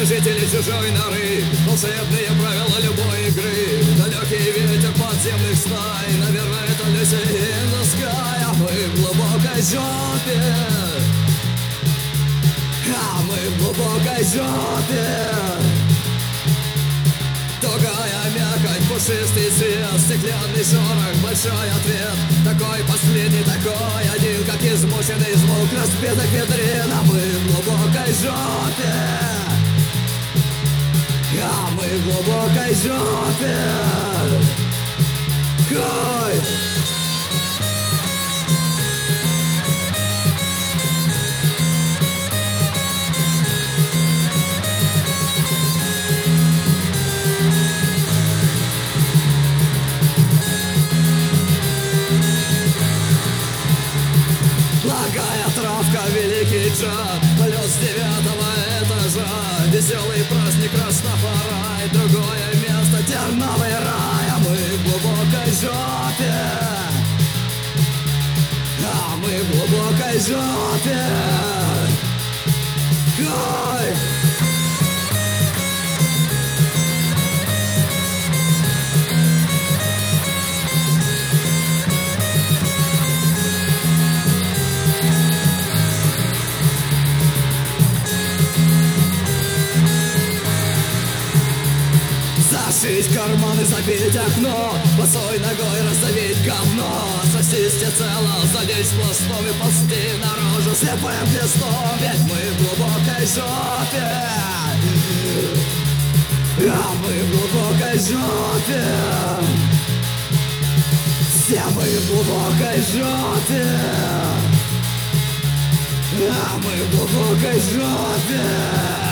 жители чужой норы, волшебные правила любой игры, далекий ветер подземных стай, наверное, это Lucy in the sky. А мы в глубокой жопе, а мы в глубокой жопе. Тугая мякоть, пушистый цвет, стеклянный шорох, большой ответ. Такой последний, такой один, как измученный звук разбитых витрин. А мы в глубокой жопе, а мы в глубокой жопе. Ой! Благая травка, великий джаз, полет с 9-го этажа, веселый праздник Растафарай, другое место терновый рай. А мы в глубокой жопе, а мы в глубокой жопе. Ой! Зашить карманы, забить окно, босой ногой раздавить говно, сосиски цело, залезть пластом и ползти наружу слепым крестом. Ведь мы в глубокой жопе, а мы в глубокой жопе. Все мы в глубокой жопе, а мы в глубокой жопе.